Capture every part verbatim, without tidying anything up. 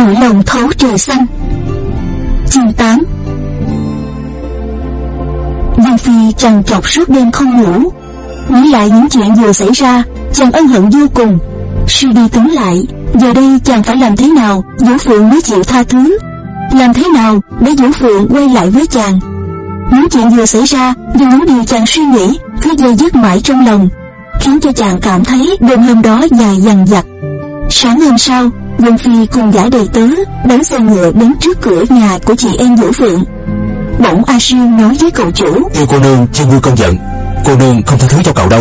nỗi lòng thấu trời xanh. Chương tám. Dương Phi trằn trọc suốt đêm không ngủ, nghĩ lại những chuyện vừa xảy ra, chàng ân hận vô cùng. Suy đi tính lại, giờ đây chàng phải làm thế nào Vũ Phượng mới chịu tha thứ, làm thế nào để Vũ Phượng quay lại với chàng. Những chuyện vừa xảy ra và những điều chàng suy nghĩ cứ dây dứt mãi trong lòng, khiến cho chàng cảm thấy đêm hôm đó dài dằng dặc. Sáng hôm sau, Dương Phi cùng gã đầy tớ đánh xe ngựa đến trước cửa nhà của chị em Vũ Phượng. Bỗng A Siêu nói với cậu chủ: Yêu cô nương chưa nguôi cơn giận, cô nương không tha thứ cho cậu đâu.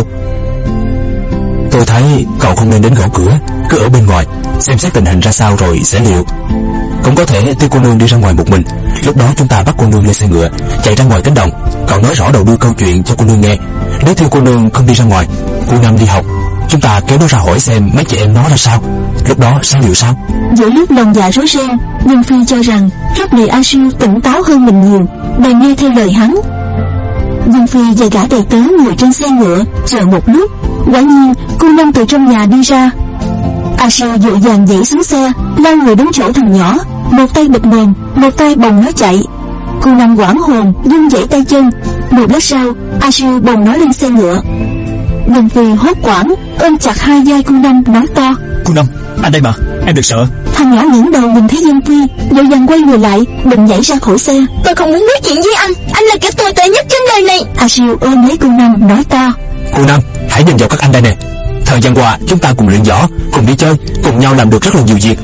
Tôi thấy cậu không nên đến gõ cửa, cứ ở bên ngoài xem xét tình hình ra sao rồi sẽ liệu. Cũng có thể Tiêu cô nương đi ra ngoài một mình, lúc đó chúng ta bắt cô nương lên xe ngựa chạy ra ngoài cánh đồng. Cậu nói rõ đầu đuôi câu chuyện cho cô nương nghe. Nếu Tiêu cô nương không đi ra ngoài, cô Năm đi học, chúng ta kéo nó ra hỏi xem mấy chị em nó ra sao, lúc đó sẽ liệu sao. Giữa lúc lòng dạ rối ren, Dương Phi cho rằng lúc này A Siêu tỉnh táo hơn mình nhiều, bèn nghe theo lời hắn. Dương Phi và gã đầy tớ ngồi trên xe ngựa chờ một lúc, quả nhiên cô Năm từ trong nhà đi ra. A Siêu dội vàng nhảy xuống xe, lao người đến chỗ thằng nhỏ, một tay bịt mồm, một tay bồng nó chạy. Cô Năm hoảng hồn run rẩy tay chân. Một lát sau, A Siêu bồng nó lên xe ngựa. Dương Phi hốt hoảng ôm chặt hai vai cô Năm nói to: Cô Năm, anh đây mà, em đừng sợ. Thằng nhỏ ngẩng đầu nhìn thấy Dương Phi, vội vàng quay người lại định nhảy ra khỏi xe. Tôi không muốn nói chuyện với anh, anh là kẻ tồi tệ nhất trên đời này. A Siêu ôm lấy cô Năm nói to: Cô Năm, hãy nhìn vào các anh đây nè. Thời gian qua chúng ta cùng luyện võ, cùng đi chơi, cùng nhau làm được rất là nhiều việc.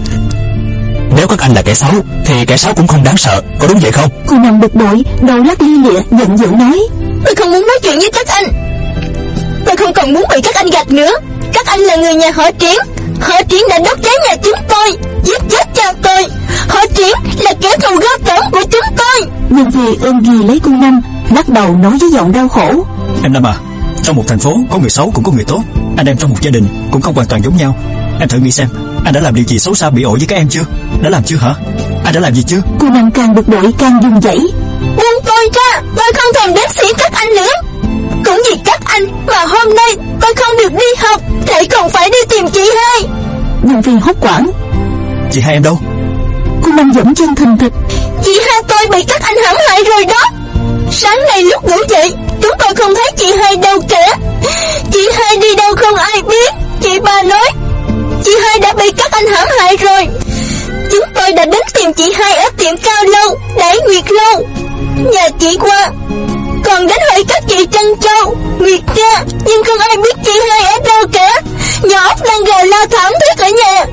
Nếu các anh là kẻ xấu thì kẻ xấu cũng không đáng sợ, có đúng vậy không? Cô Năm bực bội, đầu lắc lia lịa, giận dữ nói: Tôi không muốn nói chuyện với các anh. Tôi không còn muốn bị các anh gạt nữa. Các anh là người nhà họ Triển. Họ Triển đã đốt cháy nhà chúng tôi, giết chết cha tôi. Họ Triển là kẻ thù ghê tởm của chúng tôi. Dương Phi ôm ghì lấy cô Năm, lắc đầu nói với giọng đau khổ: Em Năm à, trong một thành phố có người xấu cũng có người tốt. Anh em trong một gia đình cũng không hoàn toàn giống nhau. Em thử nghĩ xem, anh đã làm điều gì xấu xa bị ổi với các em chưa? Đã làm chưa hả? Anh đã làm gì chưa? Cô Năm càng bực bội càng run rẩy: Buông tôi ra, tôi không thèm đến sĩ các anh nữa. Cũng vì các anh mà hôm nay tôi không được đi học, lại còn phải đi tìm chị hai. Dương Phi hốt hoảng: Chị hai em đâu? Cô Năm dẫm chân thình thịch: Chị hai tôi bị các anh hãm hại rồi đó. Sáng nay lúc ngủ dậy, chúng tôi không thấy chị hai đâu cả. Chị hai đi đâu không ai biết. Chị ba nói chị hai đã bị các anh hãm hại rồi. Chúng tôi đã đến tìm chị hai ở tiệm Cao Lâu, Đại Nguyệt Lâu, nhà chị qua, còn đến hỏi các chị Trân Châu, Nguyệt Ca, nhưng không ai biết chị hai ở đâu cả. Nhỏ ốc đang gào la thảm thiết ở nhà.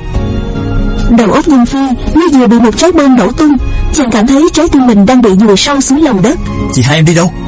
Đầu óc Dương Phi như vừa bị một trái bom nổ tung, chàng cảm thấy trái tim mình đang bị dùi sâu xuống lòng đất. Chị hai em đi đâu?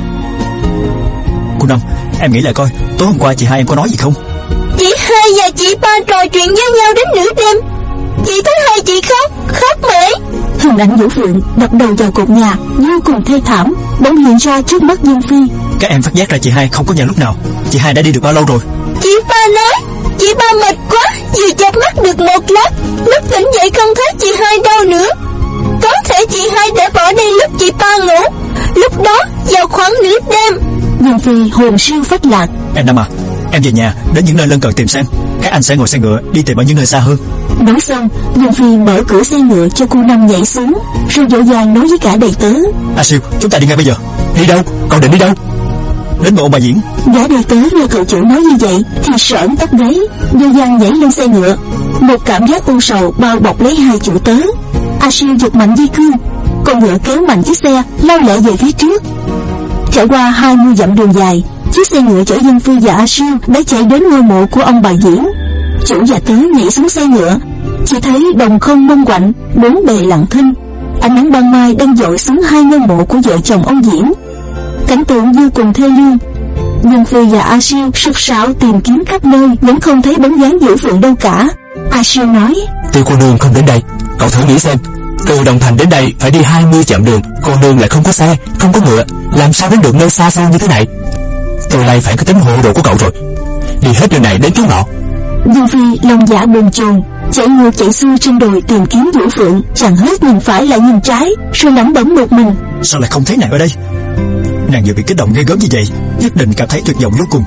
Cô Năm, em nghĩ lại coi, tối hôm qua chị hai em có nói gì không? Chị hai và chị ba trò chuyện với nhau đến nửa đêm. Chị thấy hai chị khóc, khóc mãi. Hình ảnh Vũ Phượng đập đầu vào cột nhà vô cùng thê thảm bỗng hiện ra trước mắt Dương Phi. Các em phát giác ra chị hai không có nhà lúc nào. Chị hai đã đi được bao lâu rồi? Chị ba nói chị ba mệt quá, vừa chợp mắt được một lát, lúc tỉnh dậy không thấy chị hai đâu nữa. Có thể chị hai đã bỏ đi lúc chị ba ngủ, lúc đó vào khoảng nửa đêm. Dương Phi hồn siêu phách lạc: Em Năm à, em về nhà đến những nơi lân cận tìm xem. Các anh sẽ ngồi xe ngựa đi tìm ở những nơi xa hơn. Nói xong, Dương Phi mở cửa xe ngựa cho cô Năm nhảy xuống, rồi vội vàng nói với cả đầy tớ: A Siêu, chúng ta đi ngay bây giờ. Đi đâu? Con định đi đâu? Đến bộ Bà Diễn. Gã đầy tớ nghe cậu chủ nói như vậy thì sởn tóc gáy, vội vàng nhảy lên xe ngựa. Một cảm giác u sầu bao bọc lấy hai chủ tớ. A Siêu giật mạnh dây cương, con ngựa kéo mạnh chiếc xe lao lẹ về phía trước. Trải qua hai mươi dặm đường dài, chiếc xe ngựa chở Dương Phi và A Siêu đã chạy đến ngôi mộ của ông Bà Diễn. Chủ và tớ nhảy xuống xe ngựa, chỉ thấy đồng không mông quạnh, bốn bề lặng thinh. Ánh nắng ban mai đang dội xuống hai ngôi mộ của vợ chồng ông Diễn. Cảnh tượng vô cùng thê lương. Dương Phi và A Siêu sục sạo tìm kiếm khắp nơi vẫn không thấy bóng dáng Vũ Phượng đâu cả. A Siêu nói: Tiêu cô nương không đến đây. Cậu thử nghĩ xem, từ Đồng Thành đến đây phải đi hai mươi dặm đường, cô nương lại không có xe, không có ngựa, làm sao đến được nơi xa xôi như thế này? Tôi lại phải cái tính hồ đồ của cậu rồi, đi hết nơi này đến chỗ nọ. Dương Phi lòng dạ bồn chồn, chạy ngược chạy xuôi trên đồi tìm kiếm Vũ Phượng, chẳng hết nhìn phải lại nhìn trái, rồi lẩm bẩm một mình: Sao lại không thấy nàng ở đây? Nàng vừa bị kích động ghê gớm như vậy, nhất định cảm thấy tuyệt vọng vô cùng.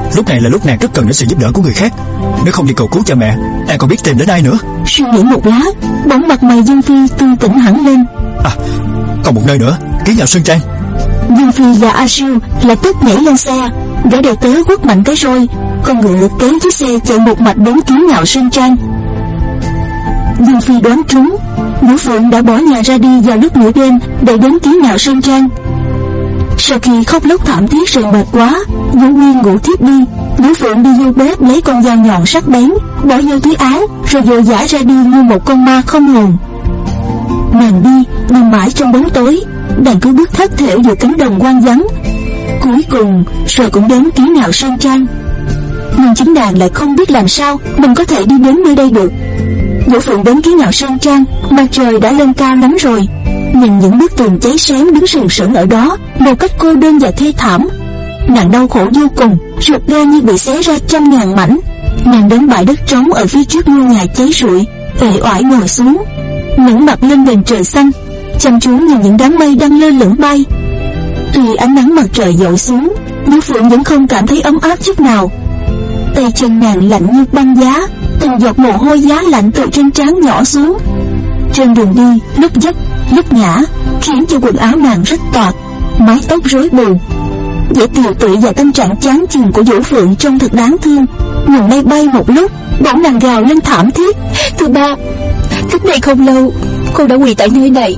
Lúc này là lúc nàng rất cần đến sự giúp đỡ của người khác. Nếu không đi cầu cứu cha mẹ, nàng còn biết tìm đến ai nữa. Suy nghĩ một lát, bỗng mặt mày Dương Phi tươi tỉnh hẳn lên. À, còn một nơi nữa, Ký Nhạo Sơn Trang. Dương Phi và A Siêu lập tức nhảy lên xe. Gã đầy tớ quất mạnh cái roi, con ngựa kéo chiếc xe chạy một mạch đến Ký Nhạo Sơn Trang. Dương Phi đoán trúng, Vũ Phượng đã bỏ nhà ra đi vào lúc nửa đêm để đến Ký Nhạo Sơn Trang. Sau khi khóc lóc thảm thiết rồi mệt quá, Vũ Nguyên ngủ thiếp đi. Vũ Phượng đi vô bếp lấy con dao nhọn sắc bén, bỏ vô túi áo, rồi vội vã ra đi như một con ma không hồn. Nàng đi, đi mãi trong bóng tối, nàng cứ bước thất thểu giữa cánh đồng hoang vắng. Cuối cùng, rồi cũng đến Ký Nhạo Sơn Trang. Nhưng chính nàng lại không biết làm sao mình có thể đi đến nơi đây được. Vũ Phượng đến Ký Nhạo Sơn Trang, mặt trời đã lên cao lắm rồi. Nhìn những bức tường cháy xém đứng sừng sững ở đó một cách cô đơn và thê thảm, nàng đau khổ vô cùng, ruột gan như bị xé ra trăm ngàn mảnh. Nàng đến bãi đất trống ở phía trước ngôi nhà cháy rụi, uể oải ngồi xuống, ngẩng mặt lên nền trời xanh, chăm chú nhìn những đám mây đang lơ lửng bay. Tuy ánh nắng mặt trời dội xuống, Vũ Phượng vẫn không cảm thấy ấm áp chút nào. Tay chân nàng lạnh như băng giá, từng giọt mồ hôi giá lạnh từ trên trán nhỏ xuống. Trên đường đi, lúc dấp, lúc ngã, khiến cho quần áo nàng rách toạc, mái tóc rối bù. Vẻ tiều tụy và tâm trạng chán chường của Vũ Phượng trông thật đáng thương. Nhìn mây bay một lúc, bỗng nàng gào lên thảm thiết: "Thưa ba, cách đây không lâu, con đã quỳ tại nơi này,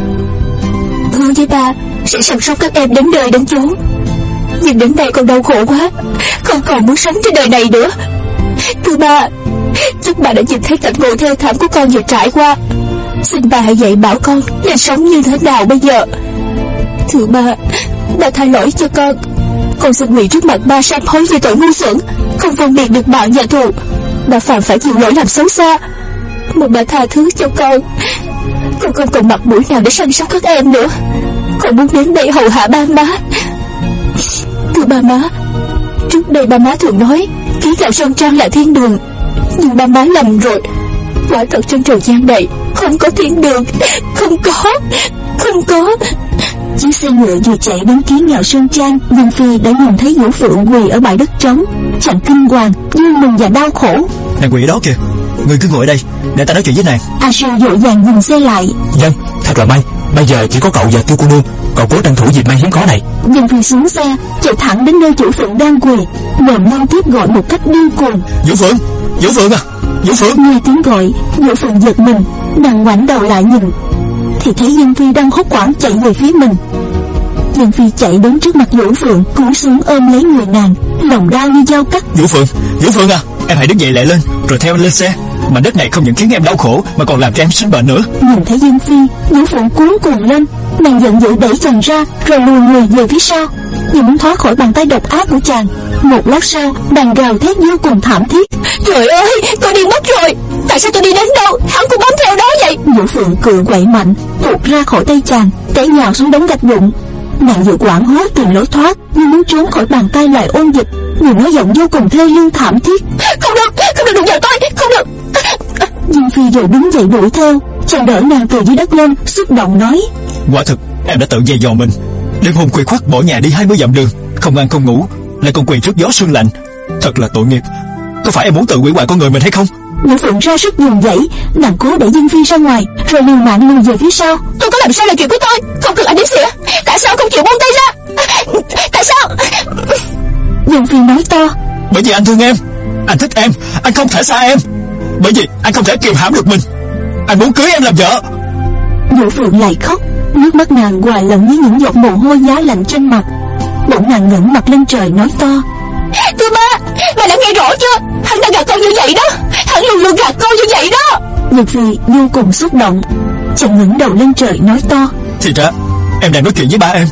hứa với ba sẽ săn sóc các em đến đời đến chốn. Nhưng đến đây con đau khổ quá, không còn muốn sống trên đời này nữa. Thưa ba, chắc ba đã nhìn thấy cảnh ngộ thê thảm của con vừa trải qua. Xin ba hãy dạy bảo con nên sống như thế nào bây giờ. Thưa ba, ba tha lỗi cho con. Con xin quỳ trước mặt ba sám hối về tội ngu xuẩn, không phân biệt được bạn và thù. Ba phạm phải nhiều lỗi làm xấu xa, một bà tha thứ cho con. Con không còn mặt mũi nào để săn sóc các em nữa. Con muốn đến đây hầu hạ ba má. Thưa ba má, trước đây ba má thường nói Ký Nhạo Sơn Trang là thiên đường, nhưng ba má lầm rồi. Quả thật trên trần gian này không có thiên đường, không có, không có." Chiếc xe ngựa vừa chạy đến Ký Nhạo Sơn Trang, Dương Phi đã nhìn thấy Vũ Phượng quỳ ở bãi đất trống, chàng kinh hoàng, vui mừng và đau khổ. Nàng quỳ ở đó kìa, ngươi cứ ngồi ở đây để ta nói chuyện với nàng. A Siêu vội vàng dừng xe lại. Dân, thật là may, bây giờ chỉ có cậu và Tiêu cô nương, cậu cố tranh thủ dịp may hiếm có này. Dương Phi xuống xe, chạy thẳng đến nơi Vũ Phượng đang quỳ, mồm liên tiếp gọi một cách điên cuồng: "Vũ Phượng, Vũ Phượng à, Vũ Phượng!" Nghe tiếng gọi, Vũ Phượng giật mình, nàng ngoảnh đầu lại nhìn, thì thấy Dương Phi đang hốt hoảng chạy về phía mình. Dương Phi chạy đến trước mặt Vũ Phượng, cúi xuống ôm lấy người nàng, lòng đau như dao cắt. "Vũ Phượng, Vũ Phượng à, em hãy đứng dậy lại lên, rồi theo lên xe. Mảnh đất này không những khiến em đau khổ mà còn làm cho em sinh bệnh nữa." Nhìn thấy Dương Phi, Vũ Phượng cuống cuồng lên, nàng giận dữ đẩy chàng ra, rồi lùi người về phía sau, như muốn thoát khỏi bàn tay độc ác của chàng. Một lát sau, nàng gào thét vô cùng thảm thiết: "Trời ơi, tôi đi mất rồi! Tại sao tôi đi đến đâu, hắn cũng bám theo đó vậy?" Vũ Phượng cựa quậy mạnh, tuột ra khỏi tay chàng, té nhào xuống đống gạch vụn. Nàng vừa hoảng hốt tìm lối thoát, nhưng muốn trốn khỏi bàn tay lại ôn dịch, người nói giọng vô cùng thê lương thảm thiết: "Không được, không được đụng vào tôi, không được!" Dương Phi rồi đứng dậy đuổi theo, chàng đỡ nàng từ dưới đất lên, xúc động nói: "Quả thực em đã tự dày dò mình, đêm hôm khuya khoắt bỏ nhà đi hai mươi dặm đường, không ăn không ngủ, lại còn quỳ trước gió sương lạnh, thật là tội nghiệp. Có phải em muốn tự hủy hoại con người mình hay không?" Vũ Phượng ra sức dùng dãy, nàng cố đẩy Dương Phi ra ngoài, rồi liều mạng lùi về phía sau. "Tôi có làm sao là chuyện của tôi, không cần anh đến xỉa. Tại sao không chịu buông tay ra? Tại sao?" Dương Phi nói to: "Bởi vì anh thương em, anh thích em, anh không thể xa em. Bởi vì anh không thể kiềm hãm được mình, anh muốn cưới em làm vợ." Vũ Phượng lại khóc, nước mắt nàng hòa lẫn với những giọt mồ hôi giá lạnh trên mặt. Bỗng nàng ngẩng mặt lên trời nói to: "Thưa ba, ba đã nghe rõ chưa? Hắn đã gạt con như vậy đó, hắn luôn luôn gạt con như vậy đó." Dương Phi vô cùng xúc động, chàng ngẩng đầu lên trời nói to: "Thì ra em đang nói chuyện với ba em.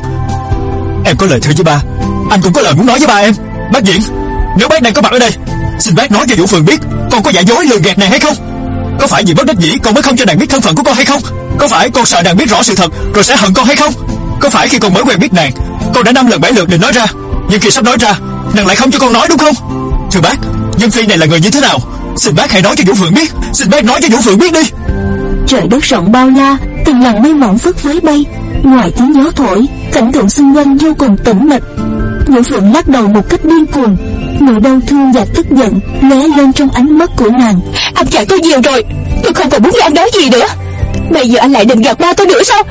Em có lời thưa với ba, anh cũng có lời muốn nói với ba em. Bác Diễn, nếu bác đang có mặt ở đây, xin bác nói cho Vũ Phượng biết con có giả dối lừa gạt nàng hay không. Có phải vì bất đắc dĩ con mới không cho nàng biết thân phận của con hay không? Có phải con sợ nàng biết rõ sự thật rồi sẽ hận con hay không? Có phải khi con mới quen biết nàng, con đã năm lần bảy lượt định nói ra, nhưng khi sắp nói ra, nàng lại không cho con nói, đúng không? Thưa bác, Dương Phi này là người như thế nào? Xin bác hãy nói cho Vũ Phượng biết, xin bác nói cho Vũ Phượng biết đi." Trời đất rộng bao la, từng làn mây mỏng phất phới bay, ngoài tiếng gió thổi, cảnh tượng xung quanh vô cùng tĩnh mịch. Vũ Phượng lắc đầu một cách điên cuồng, Nỗi đau thương và tức giận lóe lên trong ánh mắt của nàng. Anh dạy tôi nhiều rồi, tôi không còn muốn nghe anh nói gì nữa. Bây giờ anh lại định gặp ba tôi nữa sao?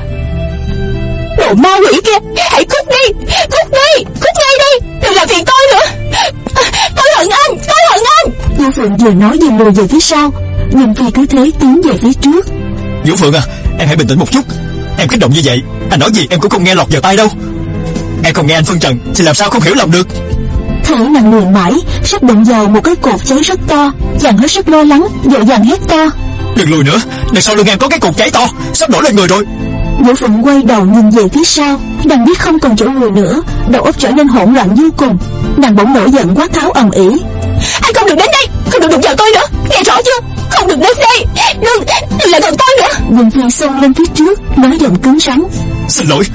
Đồ ma quỷ kia, hãy cút đi, cút đi, cút ngay đi, đừng làm phiền tôi nữa. Tôi hận anh, tôi hận anh. Vũ Phượng vừa nói vừa lùi về phía sau, nhưng Phi cứ thế tiến về phía trước. Vũ Phượng à, em hãy bình tĩnh một chút. Em kích động như vậy, anh nói gì em cũng không nghe lọt vào tai đâu. Em không nghe anh phân trần thì làm sao không hiểu lòng được. Thể nàng lùi mãi, sắp đụng vào một cái cột cháy rất to. Chàng hết sức lo lắng, vội vàng hét to: Đừng lùi nữa, đằng sau lưng em có cái cột cháy to, sắp nổi lên người rồi. Vũ Phượng quay đầu nhìn về phía sau, nàng biết không còn chỗ lùi nữa, đầu óc trở nên hỗn loạn vô cùng. Nàng bỗng nổi giận quát tháo ầm ĩ: Anh không được đến đây, không được đụng vào tôi nữa, nghe rõ chưa? Không được đến đây, đừng, đừng lại gần tôi nữa. Vương Phi xông lên phía trước, nói giọng cứng rắn: Xin lỗi,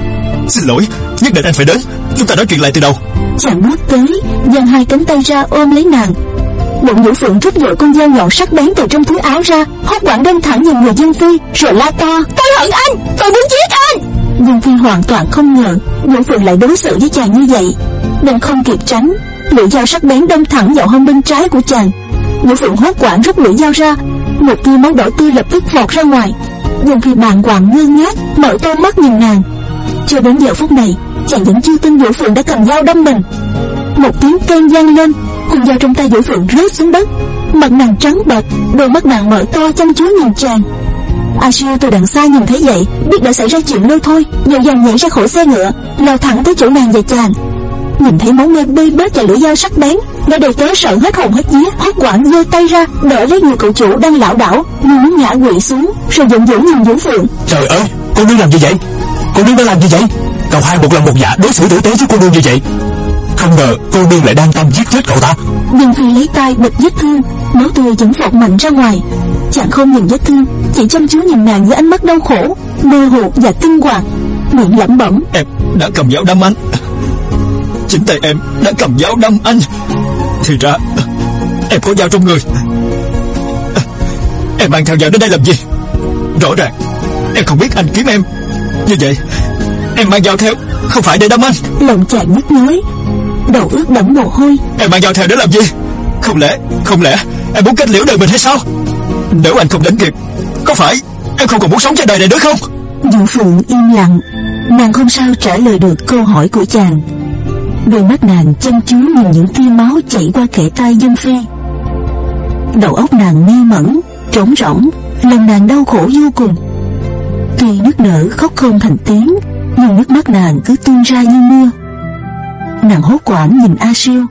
xin lỗi, nhất định anh phải đến, chúng ta nói chuyện lại từ đầu. Chàng bước tới, giang hai cánh tay ra ôm lấy nàng. Bỗng Vũ Phượng rút vội con dao nhọn sắc bén từ trong túi áo ra, hốt hoảng đâm thẳng vào người Vương Phi, rồi la to: Tôi hận anh, tôi muốn giết anh. Vương Phi hoàn toàn không ngờ Vũ Phượng lại đối xử với chàng như vậy, nên không kịp tránh, lưỡi dao sắc bén đâm thẳng vào hông bên trái của chàng. Vũ Phượng hốt hoảng rút lưỡi dao ra, một tia máu đỏ tươi lập tức vọt ra ngoài. Vương Phi bàng hoàng ngơ ngác mở to mắt nhìn nàng. Cho đến giờ phút này, chàng vẫn chưa tin Vũ Phượng đã cầm dao đâm mình. Một tiếng kêu vang lên, con dao trong tay Vũ Phượng rớt xuống đất. Mặt nàng trắng bệch, đôi mắt nàng mở to chăm chú nhìn chàng. A Siêu từ đằng xa nhìn thấy vậy, biết đã xảy ra chuyện lôi thôi, vội vàng nhảy ra khỏi xe ngựa, lao thẳng tới chỗ nàng và chàng. Nhìn thấy máu me bê bết và lưỡi dao sắc bén, đã đầy tớ sợ hết hồn hết vía, hốt hoảng giơ tay ra đỡ lấy người cậu chủ đang lảo đảo như muốn ngã quỵ xuống, rồi giận dữ nhìn Vũ Phượng: Trời ơi, cô nương làm gì vậy? Cô nương đã làm gì vậy? Cậu hai một lần một dạ đối xử tử tế với cô nương như vậy, không ngờ cô nương lại đang tâm giết chết cậu ta. Nhưng Phi lấy tay bịt vết thương, máu tươi vẫn vọt mạnh ra ngoài. Chàng không nhìn vết thương, chỉ chăm chú nhìn nàng với ánh mắt đau khổ, mơ hồ và kinh hoàng, miệng lẩm bẩm: Em đã cầm dao đâm anh, chính tay em đã cầm dao đâm anh. Thì ra em có dao trong người. Em mang theo dao đến đây làm gì? Rõ ràng em không biết anh kiếm em. Như vậy em mang dao theo không phải để đâm anh. Lòng chàng nhức nhối, đầu ướt đẫm mồ hôi. Em mang dao theo để làm gì? Không lẽ Không lẽ em muốn kết liễu đời mình hay sao? Nếu anh không đến kịp, có phải em không còn muốn sống trên đời này nữa không? Vũ Phượng im lặng, nàng không sao trả lời được câu hỏi của chàng. Đôi mắt nàng chăm chú nhìn những tia máu chảy qua kẽ tay Vương Phi. Đầu óc nàng mê mẩn, trống rỗng, lòng nàng đau khổ vô cùng. Tuy nức nở khóc không thành tiếng, nhưng nước mắt nàng cứ tuôn ra như mưa. Nàng hốt hoảng nhìn A Siêu.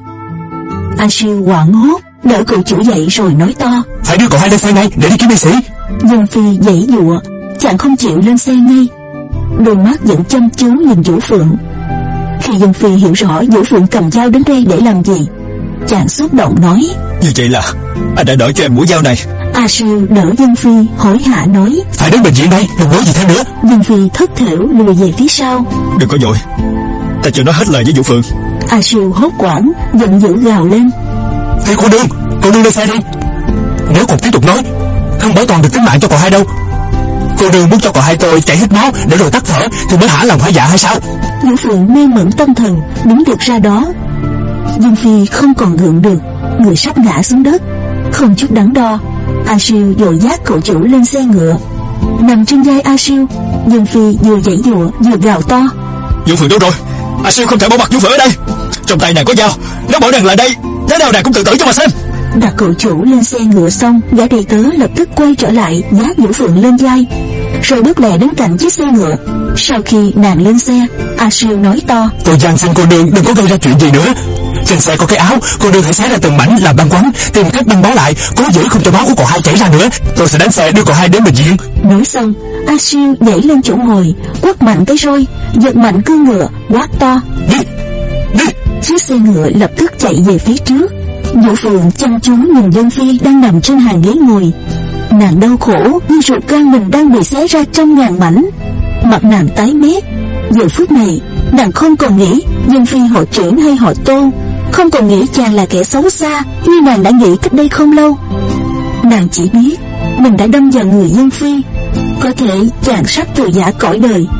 A Siêu hoảng hốt đỡ cậu chủ dậy rồi nói to: Phải đưa cậu hai lên xe ngay để đi kiếm binh sĩ. Vương Phi giãy giụa, chàng không chịu lên xe ngay, đôi mắt vẫn chăm chú nhìn Vũ Phượng. Khi Vương Phi hiểu rõ Vũ Phượng cầm dao đến đây để làm gì, chàng xúc động nói: Như vậy là anh đã đỡ cho em mũi dao này. A Siêu đỡ Vương Phi hối hả nói: Phải đến bệnh viện đây, đừng nói gì thêm nữa. Vương Phi thất thểu lùi về phía sau. Đừng có vội, ta chưa nói hết lời với Vũ Phượng. A Siêu hốt hoảng giận dữ gào lên: Thế cô nương, cô nương lên xe đi. Nếu còn tiếp tục nói, không bảo toàn được tính mạng cho cậu hai đâu. Cô nương muốn cho cậu hai tôi chảy hết máu để rồi tắt thở thì mới hả lòng hả dạ hay sao? Vũ Phượng mê mẩn tâm thần đứng được ra đó. Vương Phi không còn gượng được, người sắp ngã xuống đất. Không chút đắn đo, A Siêu dội dắt cậu chủ lên xe ngựa. Nằm trên vai A Siêu, Vương Phi vừa giãy giụa vừa gào to: Vũ Phượng đâu rồi? A Siêu không thể bỏ mặc Vũ Phượng ở đây. Trong tay nàng có dao, nếu bỏ nàng lại đây, thế nào nàng cũng tự tử cho mà xem. Đặt cậu chủ lên xe ngựa xong, gã đầy tớ lập tức quay trở lại vác Vũ Phượng lên vai, rồi bước lẹ đến cạnh chiếc xe ngựa. Sau khi nàng lên xe, A Siêu nói to: Tôi van xin cô nương đừng có gây ra chuyện gì nữa. Trên xe có cái áo, cô nương hãy xé ra từng mảnh làm băng quấn, tìm cách băng bó lại, cố giữ không cho máu của cậu hai chảy ra nữa. Tôi sẽ đánh xe đưa cậu hai đến bệnh viện. Nói xong, A Siêu nhảy lên chỗ ngồi, quất mạnh cái roi, giật mạnh cương ngựa, quát to: Đi, đi. Chiếc xe ngựa lập tức chạy về phía trước. Vũ Phượng chăm chú nhìn Vương Phi đang nằm trên hàng ghế ngồi. Nàng đau khổ như ruột gan mình đang bị xé ra trăm ngàn mảnh. Mặt nàng tái mét. Giờ phút này, nàng không còn nghĩ Vương Phi họ Triển hay họ Tô, không còn nghĩ chàng là kẻ xấu xa như nàng đã nghĩ cách đây không lâu. Nàng chỉ biết mình đã đâm vào người Vương Phi. Có thể chàng sắp từ giã cõi đời,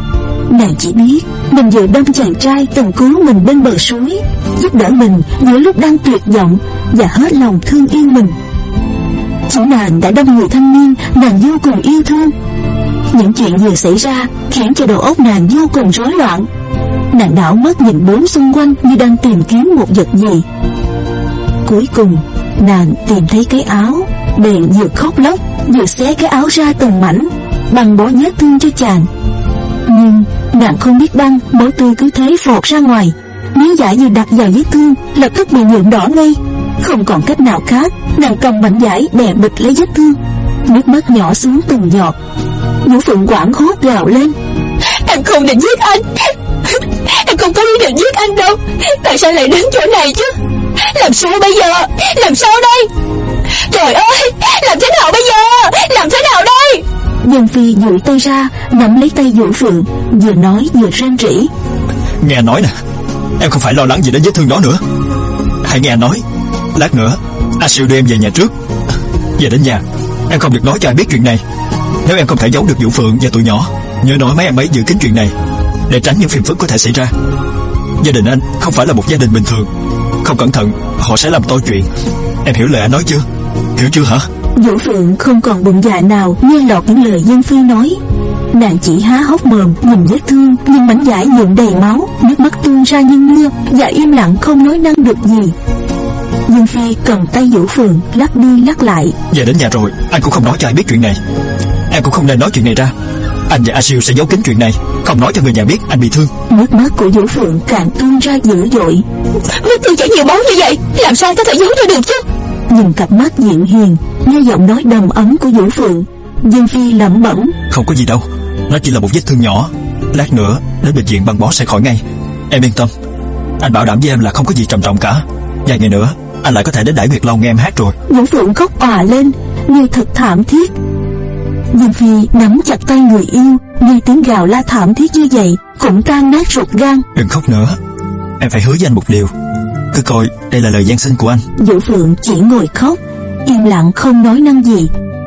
Nàng chỉ biết mình vừa đâm chàng trai từng cứu mình bên bờ suối, giúp đỡ mình giữa lúc đang tuyệt vọng và hết lòng thương yêu mình. Chỉ nàng đã đâm người thanh niên nàng vô cùng yêu thương. Những chuyện vừa xảy ra khiến cho đầu óc nàng vô cùng rối loạn. Nàng đảo mắt nhìn bốn xung quanh như đang tìm kiếm một vật gì. Cuối cùng nàng tìm thấy cái áo, bèn vừa khóc lóc vừa xé cái áo ra từng mảnh, băng bó vết thương cho chàng. Nhưng nàng không biết băng, máu tươi cứ thế phọt ra ngoài. Miếng vải vừa đặt vào vết thương lập tức bị nhuộm đỏ ngay. Không còn cách nào khác, nàng cầm mảnh vải đè bịch lấy vết thương. Nước mắt nhỏ xuống từng giọt. Vũ Phượng hoảng hốt gào lên: Em không định giết anh. Em không có ý định giết anh đâu. Tại sao lại đến chỗ này chứ? Làm sao bây giờ? Làm sao đây? Trời ơi, làm thế nào bây giờ? Làm thế nào đây? Dân Phi duỗi tay ra nắm lấy tay Vũ Phượng, vừa nói vừa rên rỉ: Nghe nói nè, em không phải lo lắng gì đến vết thương đó nữa. Hãy nghe nói, lát nữa A Siêu đưa em về nhà trước. Về đến nhà em không được nói cho ai biết chuyện này. Nếu em không thể giấu được Vũ Phượng và tụi nhỏ, nhớ nói mấy em ấy giữ kín chuyện này, để tránh những phiền phức có thể xảy ra. Gia đình anh không phải là một gia đình bình thường, không cẩn thận họ sẽ làm to chuyện. Em hiểu lời anh nói chưa? Hiểu chưa hả? Vũ Phượng không còn bụng dạ nào nghe lọt những lời Dân Phi nói. Nàng chỉ há hốc mồm nhìn vết thương, nhưng mảnh vải nhuộm đầy máu, nước mắt tuôn ra như mưa, và im lặng không nói năng được gì. Dân Phi cầm tay Vũ Phượng lắc đi lắc lại: Về đến nhà rồi anh cũng không nói cho ai biết chuyện này. Em cũng không nên nói chuyện này ra. Anh và A Siêu sẽ giấu kín chuyện này, không nói cho người nhà biết anh bị thương. Nước mắt của Vũ Phượng càng tuôn ra dữ dội. Vết thương chảy nhiều máu như vậy, làm sao có thể giấu cho được chứ? Nhìn cặp mắt dịu hiền, nghe giọng nói đầm ấm của Vũ Phượng, Dân Phi lẩm bẩm: Không có gì đâu, nó chỉ là một vết thương nhỏ. Lát nữa đến bệnh viện băng bó sẽ khỏi ngay. Em yên tâm, anh bảo đảm với em là không có gì trầm trọng cả. Vài ngày nữa anh lại có thể đến Đại Nguyệt Lâu nghe em hát rồi. Vũ Phượng khóc òa lên, nghe thật thảm thiết. Dân Phi nắm chặt tay người yêu, nghe tiếng gào la thảm thiết như vậy cũng tan nát ruột gan. Đừng khóc nữa, em phải hứa với anh một điều. Cứ coi đây là lời gian sinh của anh. Vũ Phượng chỉ ngồi khóc, im lặng không nói năng gì.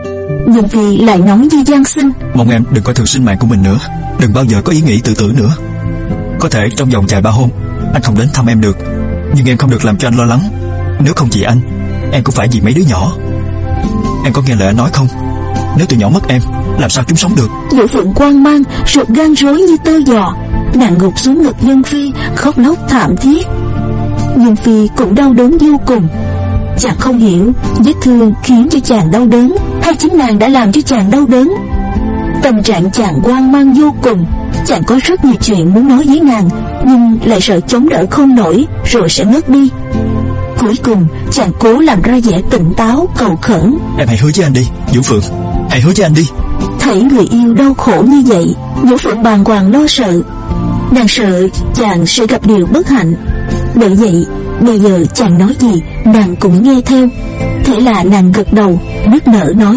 Dân Phi lại nói như gian sinh: Mong em đừng coi thường sinh mạng của mình nữa, đừng bao giờ có ý nghĩ tự tử nữa. Có thể trong vòng vài ba hôm anh không đến thăm em được, nhưng em không được làm cho anh lo lắng. Nếu không vì anh, em cũng phải vì mấy đứa nhỏ. Em có nghe lời anh nói không? Nếu tụi nhỏ mất em, làm sao chúng sống được? Vũ Phượng hoang mang, ruột gan rối như tơ giò. Nàng gục xuống ngực Dân Phi, khóc lóc thảm thiết. Dân Phi cũng đau đớn vô cùng. Chàng không hiểu vết thương khiến cho chàng đau đớn, hay chính nàng đã làm cho chàng đau đớn. Tâm trạng chàng hoang mang vô cùng. Chàng có rất nhiều chuyện muốn nói với nàng, nhưng lại sợ chống đỡ không nổi rồi sẽ ngất đi. Cuối cùng chàng cố làm ra vẻ tỉnh táo, cầu khẩn: Em hãy hứa với anh đi, Vũ Phượng, hãy hứa với anh đi. Thấy người yêu đau khổ như vậy, Vũ Phượng bàng hoàng lo sợ. Nàng sợ chàng sẽ gặp điều bất hạnh. Bởi vậy bây giờ chàng nói gì nàng cũng nghe theo. Thế là nàng gật đầu nức nở nói: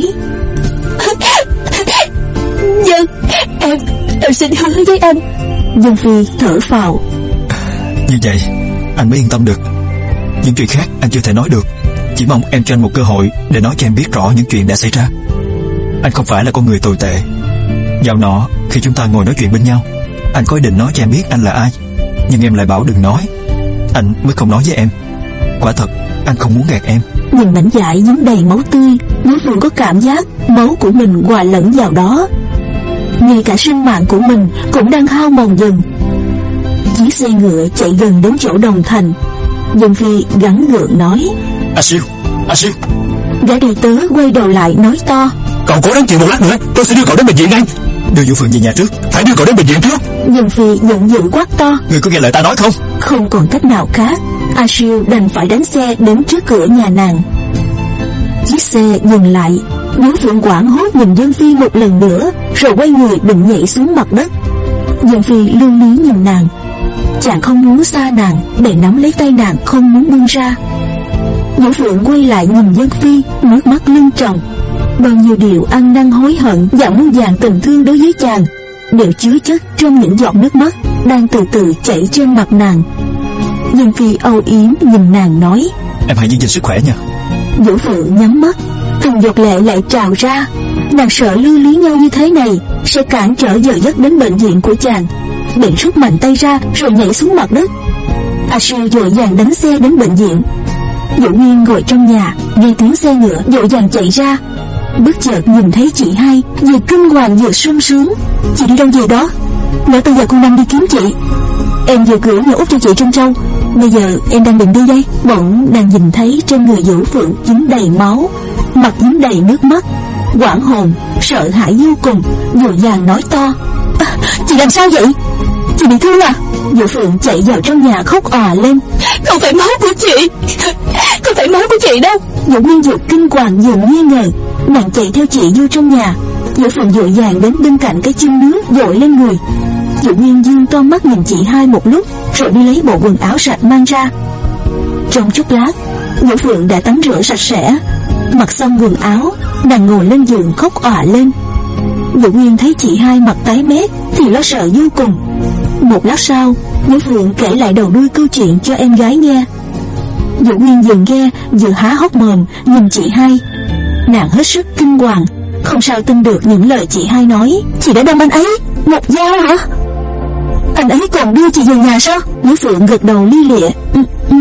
Dân, em, em xin hứa với anh. Dân Phi thở phào: Như vậy anh mới yên tâm được. Những chuyện khác anh chưa thể nói được, chỉ mong em cho anh một cơ hội để nói cho em biết rõ những chuyện đã xảy ra. Anh không phải là con người tồi tệ. Dạo nọ khi chúng ta ngồi nói chuyện bên nhau, anh có ý định nói cho em biết anh là ai, nhưng em lại bảo đừng nói. Anh mới không nói với em. Quả thật anh không muốn gạt em. Nhìn mảnh vải dính đầy máu tươi, Vũ Phượng có cảm giác máu của mình hòa lẫn vào đó. Ngay cả sinh mạng của mình cũng đang hao mòn dần. Chiếc xe ngựa chạy gần đến chỗ Đồng Thành. Dân Phi gắng gượng nói: A Siêu, A Siêu. Gã đầy tớ quay đầu lại nói to: Cậu cố đáng chịu một lát nữa, tôi sẽ đưa cậu đến bệnh viện ngay. Đưa Vũ Phượng về nhà trước. Phải đưa cậu đến bệnh viện trước. Dân Phi giận dữ quát to: Người có nghe lời ta nói không? Không còn cách nào khác, A Siêu đành phải đánh xe đến trước cửa nhà nàng. Chiếc xe dừng lại. Vũ Phượng hoảng hốt nhìn Dân Phi một lần nữa, rồi quay người định nhảy xuống mặt đất. Dân Phi lưu luyến nhìn nàng. Chàng không muốn xa nàng, để nắm lấy tay nàng không muốn buông ra. Vũ Phượng quay lại nhìn Dân Phi, nước mắt lưng tròng. Bao nhiêu điều ăn năn hối hận và muôn vàn tình thương đối với chàng đều chứa chất trong những giọt nước mắt đang từ từ chảy trên mặt nàng. Dân Phi âu yếm nhìn nàng nói: Em hãy giữ gìn sức khỏe nha. Vũ Phượng nhắm mắt, từng giọt lệ lại trào ra. Nàng sợ lưu luyến nhau như thế này sẽ cản trở giờ giấc đến bệnh viện của chàng. bèn rút mạnh tay ra rồi nhảy xuống mặt đất. A Siêu vội vàng đánh xe đến bệnh viện. Vũ Nguyên ngồi trong nhà, nghe tiếng xe ngựa vội vàng chạy ra. Bất chợt nhìn thấy chị hai, vừa kinh hoàng vừa sung sướng. Chị đi đâu về đó? Nói tôi và cô Năm đi kiếm chị. Em vừa gửi nhà út cho chị Trân Châu. Bây giờ em đang định đi đây. Bỗng đang nhìn thấy trên người Vũ Phượng dính đầy máu, mặt dính đầy nước mắt, hoảng hồn, sợ hãi vô cùng, vội vàng nói to: à, chị làm sao vậy? Chị bị thương à? Vũ Phượng chạy vào trong nhà khóc òa lên: Không phải máu của chị, không phải máu của chị đâu. Vũ Nguyên vừa kinh hoàng vừa nghi ngờ, nàng chạy theo chị vô trong nhà. Vũ Phượng vội vàng đến bên cạnh cái chưng nước dội lên người. Vũ Nguyên dương to mắt nhìn chị hai một lúc, rồi đi lấy bộ quần áo sạch mang ra. Trong chốc lát, Vũ Phượng đã tắm rửa sạch sẽ, mặc xong quần áo, nàng ngồi lên giường khóc òa lên. Vũ Nguyên thấy chị hai mặt tái mét thì lo sợ vô cùng. Một lát sau, Vũ Phượng kể lại đầu đuôi câu chuyện cho em gái nghe. Vũ Nguyên vừa nghe vừa há hốc mồm nhìn chị hai. Nàng hết sức kinh hoàng, không sao tin được những lời chị hai nói. Chị đã đâm anh ấy một dao hả? Anh ấy còn đưa chị về nhà sao? Vũ Phượng gật đầu li lịa. Ừ, ừ.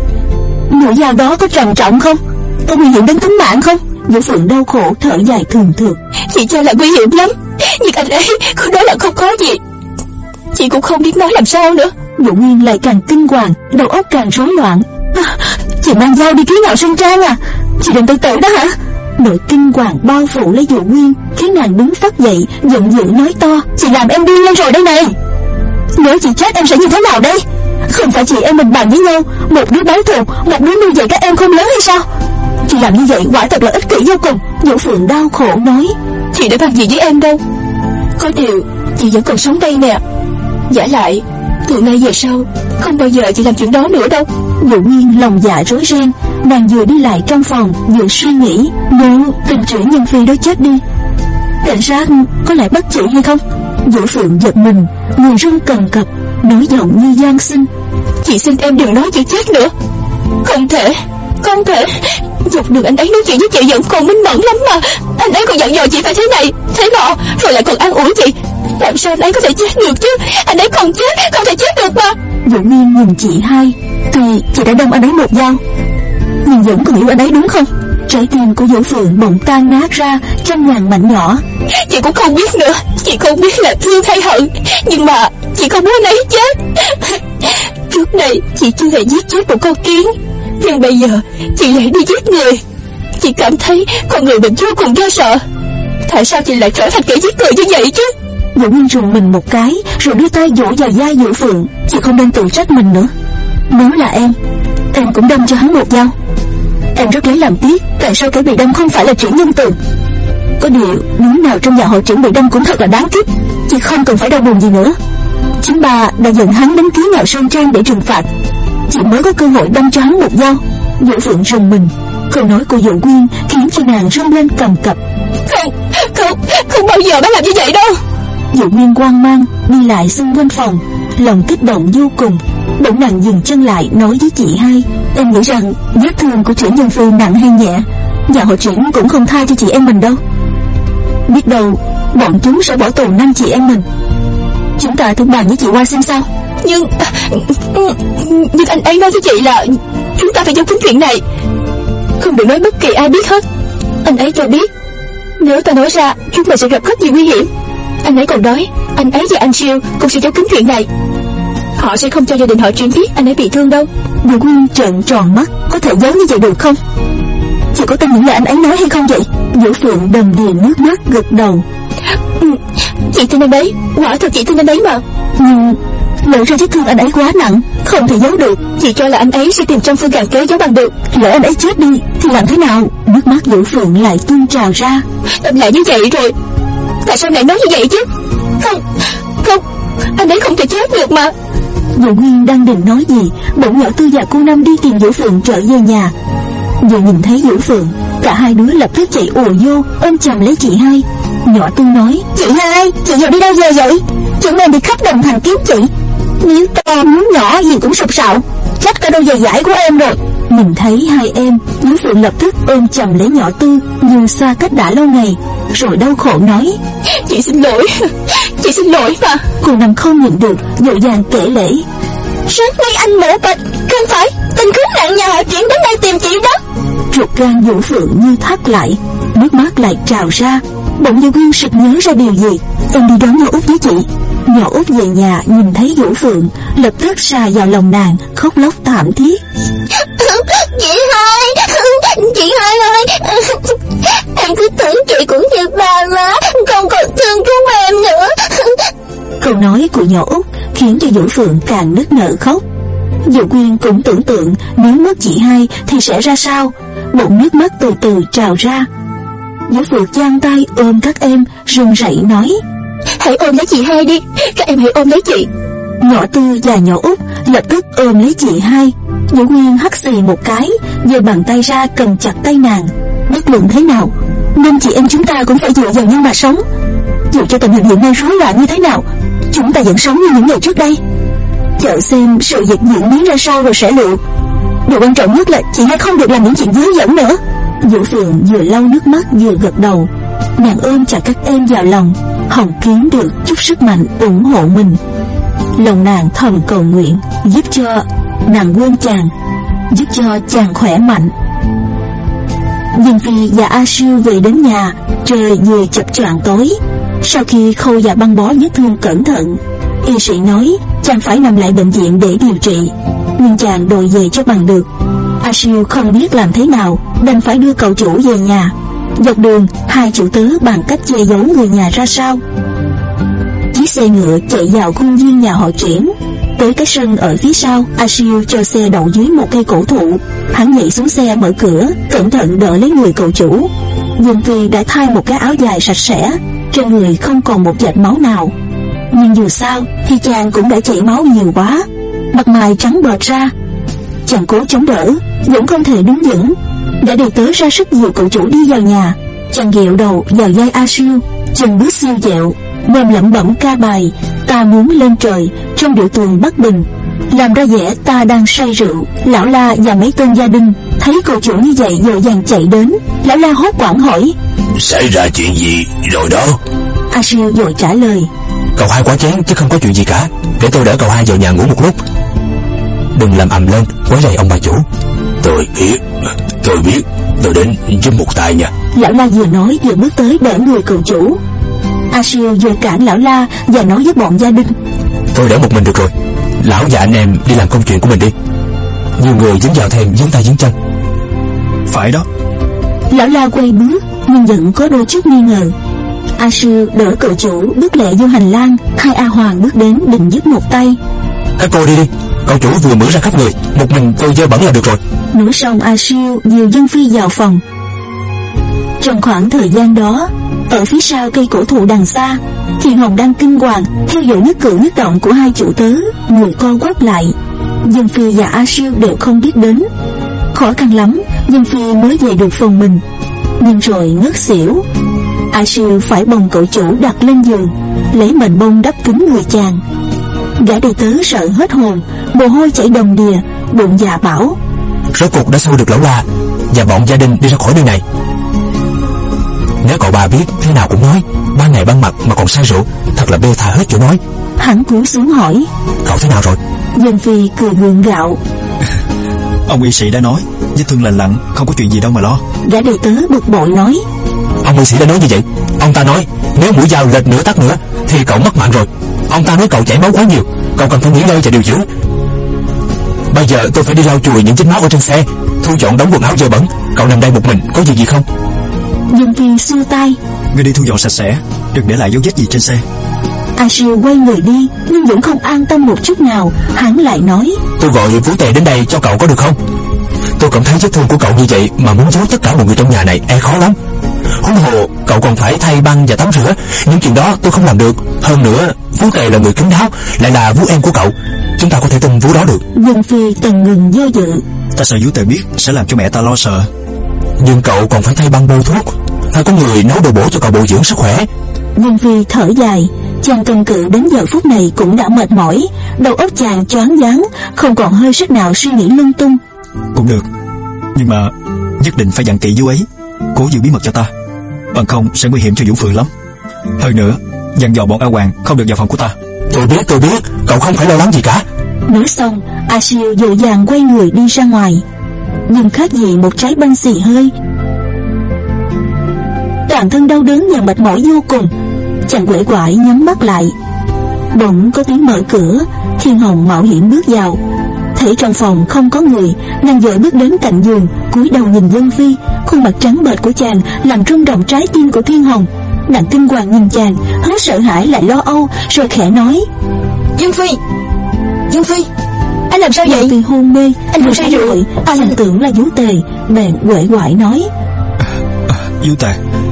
Mũi dao đó có trầm trọng không? Có nguy hiểm đến tính mạng không? Vũ Phượng đau khổ thở dài thường thượt. Chị cho là nguy hiểm lắm, nhưng anh ấy không nói là không có gì. Chị cũng không biết nói làm sao nữa. Vũ Nguyên lại càng kinh hoàng, đầu óc càng rối loạn. À, chị mang dao đi ký ngạo Sơn Trang à? Chị định tự tử đó hả? Nỗi kinh hoàng bao phủ lấy Vũ Nguyên, khiến nàng đứng phát dậy, giận dữ nói to: Chị làm em điên lên rồi đây này! Nếu chị chết em sẽ như thế nào đây? Không phải chị em mình bàn với nhau, một đứa báo thù, một đứa nuôi dạy các em không lớn hay sao? Chị làm như vậy quả thật là ích kỷ vô cùng. Vũ Phượng đau khổ nói: Chị đã bàn gì với em đâu. Có điều chị vẫn còn sống đây nè. Giả lại từ nay về sau không bao giờ chị làm chuyện đó nữa đâu. Vũ Nguyên lòng dạ rối ren, nàng vừa đi lại trong phòng vừa suy nghĩ, nếu tình trưởng nhân phi đó chết đi, cảnh sát có lại bắt chị hay không? Vũ Phượng giật mình, người run cầm cập, nói giọng như van xin: Chị xin em đừng nói chữ chết nữa. Không thể, không thể. Dọc đường anh ấy nói chuyện với chị vẫn còn minh mẫn lắm mà. Anh ấy còn dặn dò chị phải thế này, thế nọ, rồi lại còn an ủi chị. Làm sao anh ấy có thể chết được chứ? Anh ấy còn chết, không thể chết được mà. Vũ Nguyên nhìn chị hai. Tuy chị đã đâm anh ấy một dao, nhưng vẫn còn yêu anh ấy đúng không? Trái tim của Vũ Phượng bỗng tan nát ra trăm ngàn mảnh nhỏ. Chị cũng không biết nữa. Chị không biết là thương hay hận, nhưng mà chị không muốn anh ấy chết. Trước đây chị chưa hề giết chết một con kiến, nhưng bây giờ chị lại đi giết người. Chị cảm thấy con người mình vô cùng ghê sợ. Tại sao chị lại trở thành kẻ giết người như vậy chứ? Vũ Nguyên rùng mình một cái, rồi đưa tay vỗ vào vai Vũ Phượng. Chị không nên tự trách mình nữa. Nếu là em, em cũng đâm cho hắn một dao. Em rất lấy làm tiếc, tại sao kẻ bị đâm không phải là Triển Nhân Từ? Có điều đứa nào trong nhà họ Triển bị đâm cũng thật là đáng tiếc. Chị không cần phải đau buồn gì nữa. Chính bà đã dẫn hắn đến ký ngạo Sơn Trang để trừng phạt. Chị mới có cơ hội đâm cho hắn một dao. Vũ Phượng rùng mình. Câu nói của Vũ Nguyên khiến cho nàng run lên cầm cập. Không, không, không bao giờ bà làm như vậy đâu. Vũ Nguyên hoang mang đi lại xung quanh phòng, lòng kích động vô cùng. Bỗng nàng dừng chân lại nói với chị hai: Em nghĩ rằng vết thương của Triển Nhân Phi nặng hay nhẹ, nhà họ Triển cũng không tha cho chị em mình đâu. Biết đâu bọn chúng sẽ bỏ tù năm chị em mình. Chúng ta thử bàn với chị qua xem sao. Nhưng Nhưng anh ấy nói với chị là chúng ta phải giấu kín chuyện này, không được nói bất kỳ ai biết hết. Anh ấy cho biết nếu ta nói ra chúng ta sẽ gặp rất nhiều nguy hiểm. Anh ấy còn nói anh ấy và anh Siêu cũng sẽ giấu kín chuyện này. Họ sẽ không cho gia đình họ Triển biết anh ấy bị thương đâu. Vũ Nguyên trợn tròn mắt. Có thể giấu như vậy được không? Chị có tin những lời anh ấy nói hay không vậy? Vũ Phượng đầm đìa nước mắt gật đầu. Ừ, chị tin anh ấy, quả thật chị tin anh ấy mà. Nhưng lỡ ra vết thương anh ấy quá nặng, không thể giấu được. Chị cho là anh ấy sẽ tìm trăm phương ngàn kế giấu bằng được. Lỡ anh ấy chết đi thì làm thế nào? Nước mắt Vũ Phượng lại tuôn trào ra. Em lại như vậy rồi, tại sao lại nói như vậy chứ? Không, không, anh ấy không thể chết được mà. Vũ Nguyên đang định nói gì, bỗng nhỏ Tư và cô Năm đi tìm Vũ Phượng trở về nhà. Vừa nhìn thấy Vũ Phượng, cả hai đứa lập tức chạy ùa vô ôm chầm lấy chị hai. Nhỏ Tư nói: Chị hai, chị vừa đi đâu về vậy? Chúng em đi khắp đồng thành kiếm chị. Miếng to miếng nhỏ gì cũng sụp sạo, chắc cả đôi giày vải của em rồi. Nhìn thấy hai em, Vũ Phượng lập tức ôm chầm lấy nhỏ Tư như xa cách đã lâu ngày, rồi đau khổ nói: Chị xin lỗi, Chị xin lỗi mà. Cô Năm không nhịn được, vội vàng kể lễ. Sáng nay anh mổ bạch, không phải tên khốn nạn nhà họ Triển đến đây tìm chị đó. Ruột gan Vũ Phượng như thắt lại, nước mắt lại trào ra. Bỗng Như Quyên sực nhớ ra điều gì. Em đi đón nhỏ Út với chị. Nhỏ Út về nhà nhìn thấy Vũ Phượng, lập tức sa vào lòng nàng, khóc lóc thảm thiết. Chị hai, chị hai ơi, em cứ tưởng chị cũng như ba má, không còn thương chúng em nữa. Câu nói của nhỏ Út khiến cho Vũ Phượng càng nức nở khóc. Vũ Quyên cũng tưởng tượng nếu mất chị hai thì sẽ ra sao. Bỗng nước mắt từ từ trào ra. Vũ Phượng giang tay ôm các em, run rẩy nói: Hãy ôm lấy chị hai đi, các em hãy ôm lấy chị. Nhỏ Tư và nhỏ Út lập tức ôm lấy chị hai. Vũ Quyên hắt xì một cái, giơ bàn tay ra cầm chặt tay nàng. Bất luận thế nào, nên chị em chúng ta cũng phải dựa vào nhau mà sống. Dù cho tình hình hiện nay rối loạn như thế nào, chúng ta vẫn sống như những ngày trước đây. Chờ xem sự việc diễn biến ra sao rồi sẽ liệu. Điều quan trọng nhất là chị hai không được làm những chuyện dớ dẫn nữa. Vũ Phượng vừa lau nước mắt vừa gật đầu. Nàng ôm chặt các em vào lòng, hòng kiếm được chút sức mạnh ủng hộ mình. Lòng nàng thầm cầu nguyện giúp cho nàng quên chàng, giúp cho chàng khỏe mạnh. Diêm Phi và A Siêu về đến nhà, trời vừa chập choạng tối. Sau khi khâu và băng bó vết thương cẩn thận, y sĩ nói chàng phải nằm lại bệnh viện để điều trị, nhưng chàng đòi về cho bằng được. A Siêu không biết làm thế nào, đành phải đưa cậu chủ về nhà. Dọc đường, hai chủ tớ bàn cách che giấu người nhà ra sao. Chiếc xe ngựa chạy vào khuôn viên nhà họ Triển. Tới cái sân ở phía sau, A Siêu cho xe đậu dưới một cây cổ thụ. Hắn nhảy xuống xe mở cửa, cẩn thận đỡ lấy người cậu chủ. Diêm Phi đã thay một cái áo dài sạch sẽ, trên người không còn một vệt máu nào. Nhưng dù sao thì chàng cũng đã chảy máu nhiều quá, mặt mày trắng bệch ra. Chàng cố chống đỡ, vẫn không thể đứng vững. Đã đầy tớ ra sức dìu cậu chủ đi vào nhà. Chàng ghẹo đầu vào vai A Siêu, chân bước siêu dẹo, mềm lẩm bẩm ca bài Ta Muốn Lên Trời trong điệu tuồng Bắc Bình, làm ra vẻ ta đang say rượu. Lão La và mấy tên gia đình thấy cậu chủ như vậy vội vàng chạy đến. Lão La hốt hoảng hỏi: Xảy ra chuyện gì rồi đó? A Siêu vội trả lời: Cậu hai quá chén chứ không có chuyện gì cả, để tôi đỡ cậu hai vào nhà ngủ một lúc. Đừng làm ầm lên quấy rầy ông bà chủ. Tôi biết, tôi biết, tôi đến giúp một tay nha. Lão La vừa nói vừa bước tới đỡ người cậu chủ. A Siêu vừa cản Lão La và nói với bọn gia đình: Tôi đỡ một mình được rồi, lão và anh em đi làm công chuyện của mình đi. Nhiều người dính vào thêm dính tay dính chân. Phải đó. Lão La quay bước nhưng vẫn có đôi chút nghi ngờ. A Siêu đỡ cậu chủ bước lẹ vô hành lang. Hai A Hoàng bước đến định giúp một tay. Các cô đi đi, cậu chủ vừa mửa ra khắp người, một mình tôi dơ bẩn là được rồi. Nói xong A Siêu dìu Dân Phi vào phòng. Trong khoảng thời gian đó, ở phía sau cây cổ thụ đằng xa, Thiên Hồng đang kinh hoàng theo dõi nhất cử nhất động của hai chủ tớ. Người co quắp lại, Dân Phi và A Siêu đều không biết đến. Khó khăn lắm Dân Phi mới về được phòng mình, nhưng rồi ngất xỉu. A Siêu phải bồng cậu chủ đặt lên giường, lấy mền bông đắp kín người chàng. Gã đầy tớ sợ hết hồn, mồ hôi chảy đầm đìa, bụng dạ bảo: Rốt cuộc đã xua được Lão La và bọn gia đình đi ra khỏi nơi này. Nếu cậu bà biết thế nào cũng nói, ban ngày ban mặt mà còn say rượu, thật là bê tha hết chỗ nói. Hắn cúi xuống hỏi: Cậu thế nào rồi? Dân Phi cười gượng gạo: Ông y sĩ đã nói vết thương lành lặn, không có chuyện gì đâu mà lo. Gã đầy tớ bực bội nói: Ông y sĩ đã nói như vậy. Ông ta nói nếu mũi dao lệch nửa tấc nữa thì cậu mất mạng rồi. Ông ta nói cậu chảy máu quá nhiều, cậu cần phải nghỉ ngơi và điều dưỡng. Bây giờ tôi phải đi lau chùi những vết máu ở trên xe, thu dọn đống quần áo dơ bẩn. Cậu nằm đây một mình, có việc gì không? Dân Phi xua tay: Ngươi đi thu dọn sạch sẽ, đừng để lại dấu vết gì trên xe. A Siêu quay người đi, nhưng vẫn không an tâm một chút nào. Hắn lại nói: Tôi gọi Vũ Tề đến đây cho cậu có được không? Tôi cảm thấy vết thương của cậu như vậy mà muốn giấu tất cả mọi người trong nhà này e khó lắm. Huống hồ cậu còn phải thay băng và tắm rửa, những chuyện đó tôi không làm được. Hơn nữa Vũ Tề là người kín đáo, lại là Vũ em của cậu, chúng ta có thể tin Vũ đó được. Dân Phi từng ngừng do dự: Ta sợ Vũ Tề biết sẽ làm cho mẹ ta lo sợ. Nhưng cậu còn phải thay băng bôi thuốc, phải có người nấu đồ bổ cho cậu bồi dưỡng sức khỏe. Dân Phi thở dài. Chàng cầm cự đến giờ phút này cũng đã mệt mỏi, đầu óc chàng choáng váng, không còn hơi sức nào suy nghĩ lung tung. Cũng được, nhưng mà nhất định phải dặn kỹ Vũ ấy, cố giữ bí mật cho ta, bằng không sẽ nguy hiểm cho Vũ Phượng lắm. Hơn nữa dặn dò bọn A Hoàng không được vào phòng của ta. Tôi biết, tôi biết, cậu không phải lo lắng gì cả. Nói xong, A Siêu vội vàng quay người đi ra ngoài, nhưng khác gì một trái banh xì hơi. Toàn thân đau đớn và mệt mỏi vô cùng, chàng quể quại nhắm mắt lại. Bỗng có tiếng mở cửa, Thiên Hồng mạo hiểm bước vào. Thấy trong phòng không có người, nàng vội bước đến cạnh giường, cúi đầu nhìn Dân Phi. Khuôn mặt trắng bệch của chàng làm rung động trái tim của Thiên Hồng. Nàng kinh hoàng nhìn chàng, hết sợ hãi lại lo âu, rồi khẽ nói: Dân Phi, Dân Phi, anh làm sao vậy? Dân Phi hôn mê, anh vừa say rượu. Anh làm tưởng là Vú Tề, bèn quể quại nói: à, Vú Tề,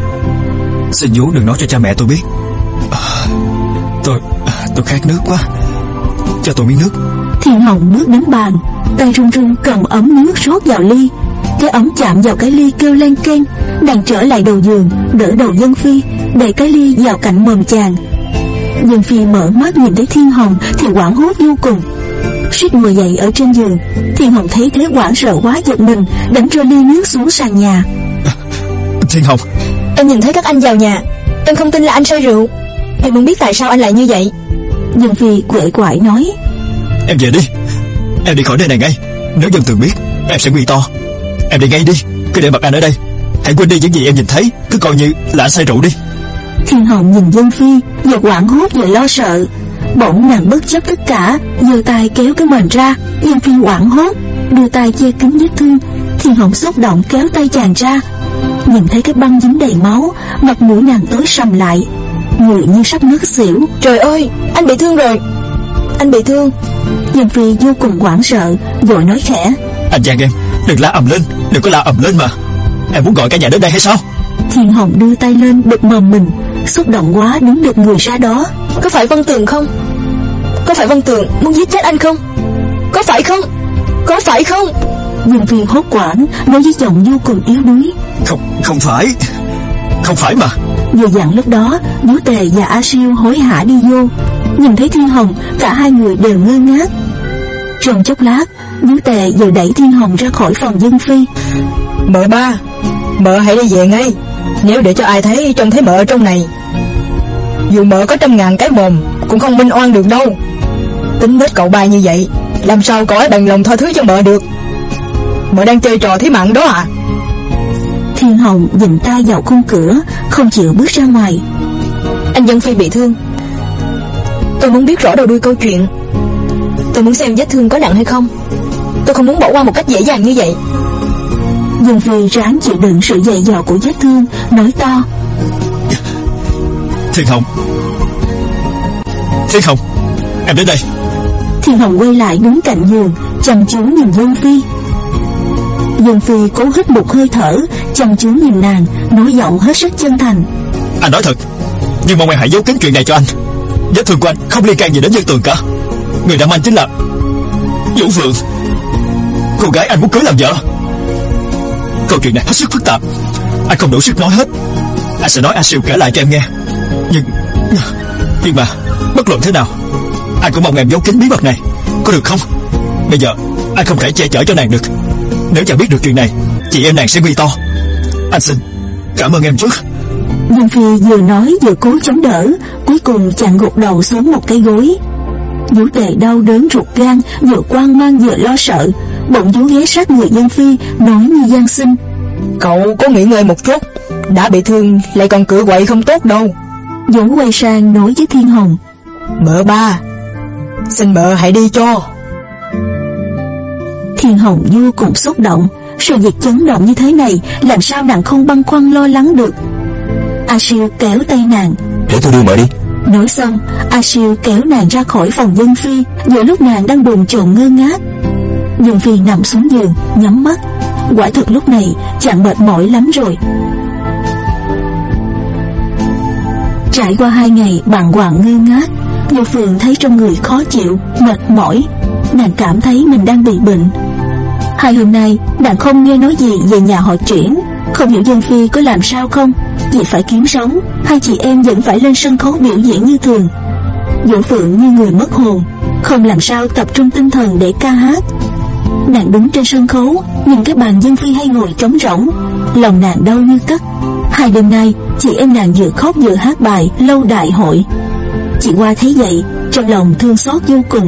xin Vú đừng nói cho cha mẹ tôi biết. à, Tôi tôi khát nước quá, cho tôi miếng nước. Thiên Hồng bước đến bàn, tay run run cầm ấm nước rót vào ly. Cái ấm chạm vào cái ly kêu len keng. Nàng trở lại đầu giường, đỡ đầu Dân Phi, đẩy cái ly vào cạnh mồm chàng. Dân Phi mở mắt nhìn thấy Thiên Hồng thì hoảng hốt vô cùng, suýt ngồi dậy ở trên giường. Thiên Hồng thấy thế hoảng sợ quá, giật mình đánh rơi ly nước xuống sàn nhà. à, Thiên Hồng, em nhìn thấy các anh vào nhà, em không tin là anh say rượu. Em muốn biết tại sao anh lại như vậy. Dân Phi quể quại nói: Em về đi, em đi khỏi nơi này ngay. Nếu Dân Tường biết, em sẽ nguy to. Em đi ngay đi, cứ để mặt anh ở đây. Hãy quên đi những gì em nhìn thấy, cứ coi như là anh say rượu đi. Thiên Hồng nhìn Dân Phi, vừa hoảng hốt vừa lo sợ. Bỗng nàng bất chấp tất cả, giơ tay kéo cái mền ra. Dân Phi hoảng hốt đưa tay che kín vết thương. Thiên Hồng xúc động kéo tay chàng ra, nhìn thấy cái băng dính đầy máu, mặt mũi nàng tối sầm lại, người như sắp ngất xỉu. Trời ơi, anh bị thương rồi, anh bị thương. Dân Phi vô cùng hoảng sợ, vội nói khẽ: Anh Giang em, đừng la ầm lên, đừng có la ầm lên mà. Em muốn gọi cả nhà đến đây hay sao? Thiên Hồng đưa tay lên bịt mồm mình, xúc động quá đứng được người ra đó. Có phải Vân Tường không? Có phải Vân Tường muốn giết chết anh không? Có phải không? Có phải không? Dân Phi hốt hoảng nói với giọng vô cùng yếu đuối: Không, không phải, không phải mà. Vừa dặn lúc đó, Vú Tề và A Siêu hối hả đi vô. Nhìn thấy Thiên Hồng, cả hai người đều ngơ ngác. Trong chốc lát, Vú Tề vừa đẩy Thiên Hồng ra khỏi phòng Dân Phi. Mợ ba, mợ hãy đi về ngay. Nếu để cho ai thấy trông thấy mợ ở trong này, dù mợ có trăm ngàn cái mồm cũng không minh oan được đâu. Tính nết cậu ba như vậy, làm sao cậu ấy bằng lòng tha thứ cho mợ được? Mợ đang chơi trò thí mạng đó à? Thiên Hồng dình tay vào khung cửa, không chịu bước ra ngoài. Anh Dân Phi bị thương, tôi muốn biết rõ đầu đuôi câu chuyện. Tôi muốn xem vết thương có nặng hay không. Tôi không muốn bỏ qua một cách dễ dàng như vậy. Dân Phi ráng chịu đựng sự dày dò của vết thương, nói to: Thiên Hồng, Thiên Hồng, em đến đây. Thiên Hồng quay lại đứng cạnh giường, chăm chú nhìn Dân Phi. Dân Phi cố hít một hơi thở, chăm chú nhìn nàng, nói giọng hết sức chân thành: Anh nói thật, nhưng mong em hãy giấu kín chuyện này cho anh. Vết thương của anh không liên can gì đến Dân Tường cả. Người đâm anh chính là Vũ Phượng, cô gái anh muốn cưới làm vợ. Câu chuyện này hết sức phức tạp, anh không đủ sức nói hết. Anh sẽ nói A Siêu kể lại cho em nghe. Nhưng Nhưng mà bất luận thế nào, anh cũng mong em giấu kín bí mật này, có được không? Bây giờ anh không thể che chở cho nàng được. Nếu chàng biết được chuyện này, chị em nàng sẽ nguy to. Anh xin cảm ơn em trước. Dân Phi vừa nói vừa cố chống đỡ, cuối cùng chàng gục đầu xuống một cái gối. Vú Tề đau đớn ruột gan, vừa hoang mang vừa lo sợ, bỗng vú ghé sát người Dân Phi, nói như van xin: Cậu có nghỉ ngơi một chút, đã bị thương lại còn cựa quậy không tốt đâu. Vú quay sang nói với Thiên Hồng: Mợ ba, xin mợ hãy đi cho. Thiên Hồng vô cùng xúc động. Sự việc chấn động như thế này, làm sao nàng không băn khoăn lo lắng được. A Siêu kéo tay nàng: Để tôi đưa mợ đi. Nói xong, A Siêu kéo nàng ra khỏi phòng Dân Phi, giữa lúc nàng đang bồn chồn ngơ ngác. Dân Phi nằm xuống giường, nhắm mắt. Quả thực lúc này chàng mệt mỏi lắm rồi. Trải qua hai ngày bàng hoàng ngơ ngác, Vũ Phượng thấy trong người khó chịu, mệt mỏi. Nàng cảm thấy mình đang bị bệnh. Hai hôm nay nàng không nghe nói gì về nhà họ Triển. Không hiểu Dân Phi có làm sao không. Vì phải kiếm sống, hai chị em vẫn phải lên sân khấu biểu diễn như thường. Vũ Phượng như người mất hồn, không làm sao tập trung tinh thần để ca hát. Nàng đứng trên sân khấu, nhìn cái bàn Dân Phi hay ngồi trống rỗng, lòng nàng đau như cắt. Hai đêm nay chị em nàng vừa khóc vừa hát bài Lâu Đại Hội. Chị Hoa thấy vậy trong lòng thương xót vô cùng.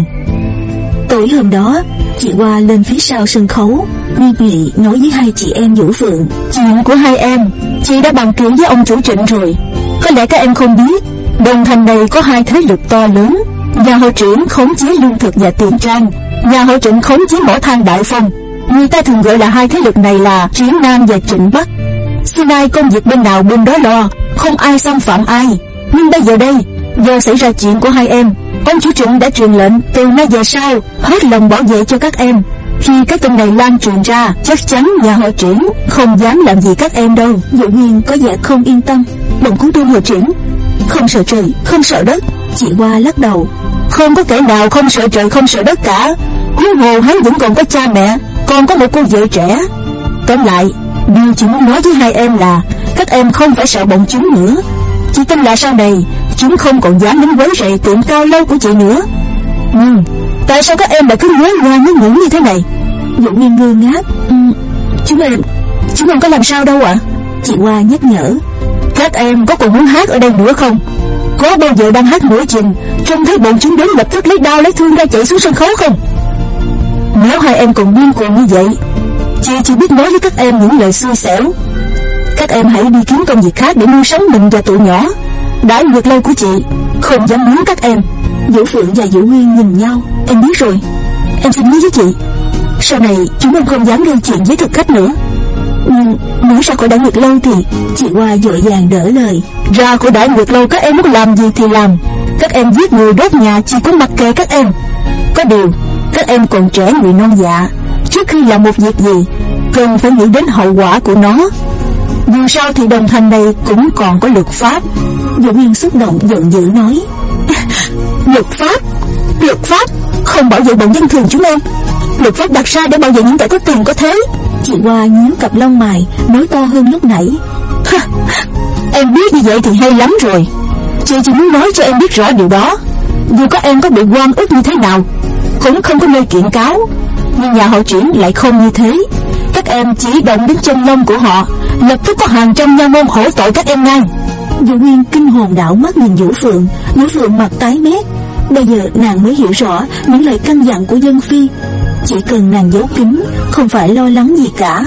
Tối hôm đó chị Hoa lên phía sau sân khấu bi bì nói với hai chị em Vũ Phượng: chuyện của hai em chị đã bàn kỹ với ông chủ Trịnh rồi. Có lẽ các em không biết, Đồng Thành này có hai thế lực to lớn. Nhà họ Triển khống chế lương thực và tiền trang, nhà họ Trịnh khống chế mỏ than Đại Phong. Người ta thường gọi là hai thế lực này là Triển Nam và Trịnh Bắc. Xin ai công việc bên nào bên đó lo, không ai xâm phạm ai. Nhưng bây giờ đây, giờ xảy ra chuyện của hai em, ông chủ Trịnh đã truyền lệnh từ nay về sau hết lòng bảo vệ cho các em. Khi cái tin này lan truyền ra, chắc chắn nhà họ Triển không dám làm gì các em đâu. Dụ Nguyên có vẻ không yên tâm. Bọn cứu tôi họ Triển không sợ trời, không sợ đất. Chị Hoa lắc đầu: không có kẻ nào không sợ trời không sợ đất cả. Huống hồ hắn vẫn còn có cha mẹ, còn có một cô vợ trẻ. Tóm lại, điều chị muốn nói với hai em là các em không phải sợ bọn chúng nữa. Chị tin là sau này chúng không còn dám đến quấy rầy tiệm cao lâu của chị nữa. Ừ, tại sao các em lại cứ nhớ ngoan nhớ ngủ như thế này? Dụ Nguyên ngơ ngác: ừ, chúng em chúng em có làm sao đâu ạ? À? Chị Hoa nhắc nhở: các em có còn muốn hát ở đây nữa không? Có bao giờ đang hát nửa chừng trông thấy bọn chúng đến lập tức lấy đao lấy thương ra chạy xuống sân khấu không? Nếu hai em còn điên cuồng như vậy, chị chỉ biết nói với các em những lời xui xẻo. Các em hãy đi kiếm công việc khác để nuôi sống mình và tụi nhỏ. Đãi Nguyệt Lâu của chị không dám muốn các em. Vũ Phượng và Vũ Nguyên nhìn nhau: em biết rồi, em xin hứa với chị, sau này chúng em không dám gây chuyện với thực khách nữa. Nhưng nói ra khỏi Đãi Nguyệt Lâu thì... Chị Hoa vội vàng đỡ lời: ra khỏi Đãi Nguyệt Lâu các em muốn làm gì thì làm. Các em giết người đốt nhà chị cũng mặc kệ các em. Có điều các em còn trẻ người non dạ, trước khi làm một việc gì cần phải nghĩ đến hậu quả của nó. Dù sao thì Đồng Thành này cũng còn có luật pháp. Vũ Nguyên xúc động giận dữ nói: luật pháp? Luật pháp không bảo vệ bọn dân thường chúng em. Luật pháp đặt ra để bảo vệ những kẻ có tiền có thế. Chị Hoa nhíu cặp lông mày nói to hơn lúc nãy: em biết như vậy thì hay lắm rồi. Chị chỉ muốn nói cho em biết rõ điều đó. Dù các em có bị oan ức như thế nào cũng không có nơi kiện cáo. Nhưng nhà họ Triển lại không như thế. Các em chỉ động đến chân lông của họ, lập tức có hàng trăm nha môn hổ tội các em ngay. Vũ Nguyên kinh hồn đảo mắt nhìn Vũ Phượng. Vũ Phượng mặt tái mét. Bây giờ nàng mới hiểu rõ những lời căn dặn của Dân Phi. Chỉ cần nàng giấu kín, không phải lo lắng gì cả.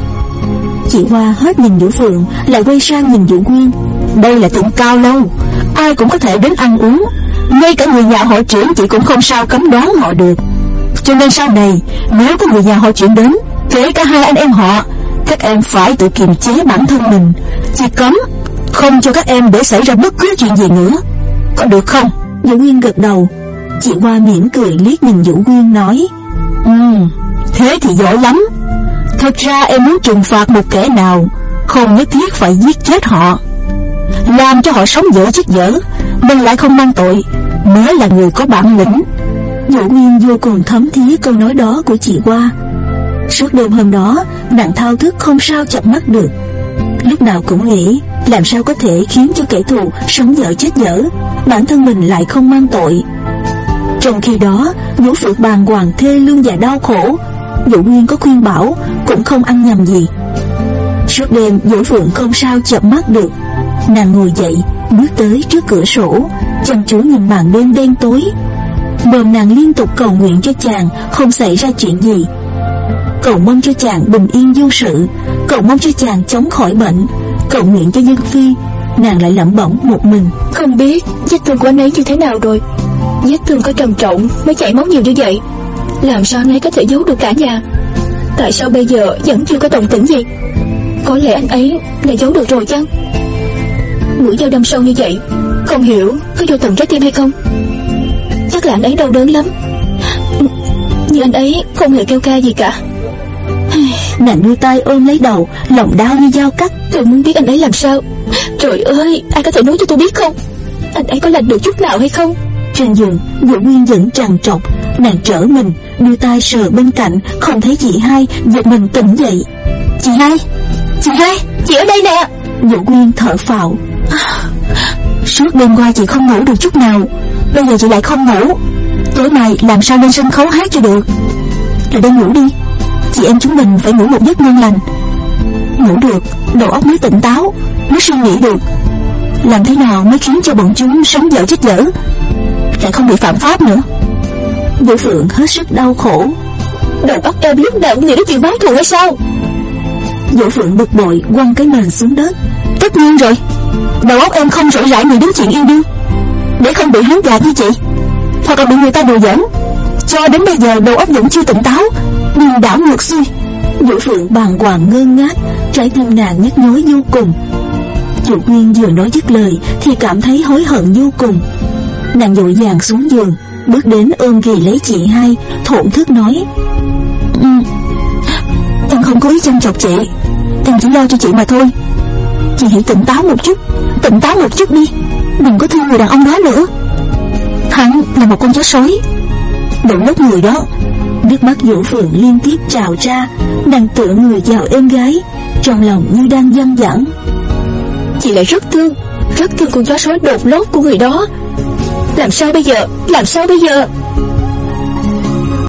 Chị Hoa hết nhìn Vũ Phượng lại quay sang nhìn Vũ Nguyên: đây là tiệm cao lâu, ai cũng có thể đến ăn uống. Ngay cả người nhà họ Triển chị cũng không sao cấm đoán họ được. Cho nên sau này nếu có người nhà họ Triển đến, kể cả hai anh em họ, các em phải tự kiềm chế bản thân mình. Chị cấm không cho các em để xảy ra bất cứ chuyện gì nữa, có được không? Vũ Nguyên gật đầu. Chị Hoa mỉm cười liếc nhìn Vũ Nguyên nói: Ừ, thế thì giỏi lắm. Thật ra em muốn trừng phạt một kẻ nào không nhất thiết phải giết chết họ, làm cho họ sống dở chết dở nhưng lại không mang tội mới là người có bản lĩnh. Vũ Nguyên vô cùng thấm thía câu nói đó của chị Hoa. Suốt đêm hôm đó nàng thao thức không sao chợp mắt được. Lúc nào cũng nghĩ làm sao có thể khiến cho kẻ thù sống dở chết dở, bản thân mình lại không mang tội. Trong khi đó Vũ Phượng bàng hoàng thê lương và đau khổ. Vũ Nguyên có khuyên bảo cũng không ăn nhầm gì. Suốt đêm Vũ Phượng không sao chợp mắt được. Nàng ngồi dậy bước tới trước cửa sổ, chăm chú nhìn màn đêm đen tối. Mồm nàng liên tục cầu nguyện cho chàng không xảy ra chuyện gì, cầu mong cho chàng bình yên vô sự, cầu mong cho chàng chống khỏi bệnh, cầu nguyện cho Dân Phi. Nàng lại lẩm bẩm một mình: không biết vết thương của anh ấy như thế nào rồi. Vết thương có trầm trọng mới chảy máu nhiều như vậy. Làm sao anh ấy có thể giấu được cả nhà? Tại sao bây giờ vẫn chưa có động tĩnh gì? Có lẽ anh ấy đã giấu được rồi chăng? Mũi dao đâm sâu như vậy, không hiểu có vô tận trái tim hay không? Chắc là anh ấy đau đớn lắm. Nhưng anh ấy không hề kêu ca gì cả. Nàng đưa tay ôm lấy đầu, lòng đau như dao cắt. Tôi muốn biết anh ấy làm sao. Trời ơi, ai có thể nói cho tôi biết không? Anh ấy có lành được chút nào hay không? Trên giường Vũ Nguyên vẫn trằn trọc. Nàng trở mình đưa tay sờ bên cạnh, không thấy chị hai, giật mình tỉnh dậy. Chị hai, chị hai, chị ở đây nè. Vũ Nguyên thở phào. Suốt đêm qua chị không ngủ được chút nào, bây giờ chị lại không ngủ. Tối nay làm sao lên sân khấu hát cho được. Rồi đây ngủ đi, chị em chúng mình phải ngủ một giấc ngon lành. Ngủ được, đầu óc mới tỉnh táo, mới suy nghĩ được. Làm thế nào mới khiến cho bọn chúng sống dở chết dở, lại không bị phạm pháp nữa? Vũ Phượng hết sức đau khổ. Đầu óc em lúc nào nghĩ đến chuyện báo thù hay sao? Vũ Phượng bực bội quăng cái mền xuống đất. Tất nhiên rồi, đầu óc em không rỗi rãi nghĩ đến chuyện yêu đương, để không bị hắn gạt như chị, hoặc là bị người ta đùa giỡn. Cho đến bây giờ đầu óc vẫn chưa tỉnh táo, điên đảo ngược xuôi. Vũ Phượng bàng hoàng ngơ ngác, trái tim nàng nhức nhối vô cùng. Chủ Nguyên vừa nói dứt lời thì cảm thấy hối hận vô cùng. Nàng vội vàng xuống giường, bước đến ôm ghì lấy chị hai, thổn thức nói: ừ, em không có ý chăm chọc chị, em chỉ lo cho chị mà thôi. Chị hãy tỉnh táo một chút, tỉnh táo một chút đi, đừng có thương người đàn ông đó nữa. Hắn là một con chó sói. Động lúc người đó, nước mắt Vũ Phượng liên tiếp trào ra, nàng tựa người vào êm gái, trong lòng như đang dâng dẳng. Chị lại rất thương, rất thương con chó sói đột lốt của người đó. Làm sao bây giờ, làm sao bây giờ?